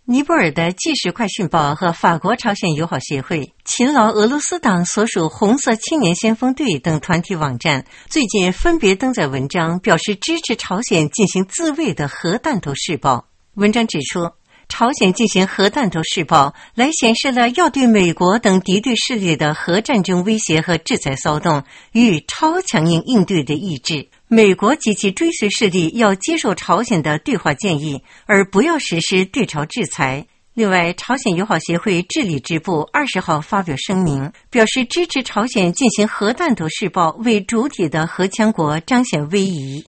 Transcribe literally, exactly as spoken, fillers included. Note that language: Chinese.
尼泊尔的即时快讯报和法国朝鲜友好协会、勤劳俄罗斯党所属红色青年先锋队等团体网站最近分别登载文章，表示支持朝鲜进行自卫的核弹头试爆。文章指出，朝鲜进行核弹头试爆，来显示了要对美国等敌对势力的核战争威胁和制裁骚动与超强硬应对的意志。美国及其追随势力要接受朝鲜的对话建议，而不要实施对朝制裁。另外，朝鲜友好协会治理支部二十号发表声明，表示支持朝鲜进行核弹头试爆，为主体的核强国彰显威仪。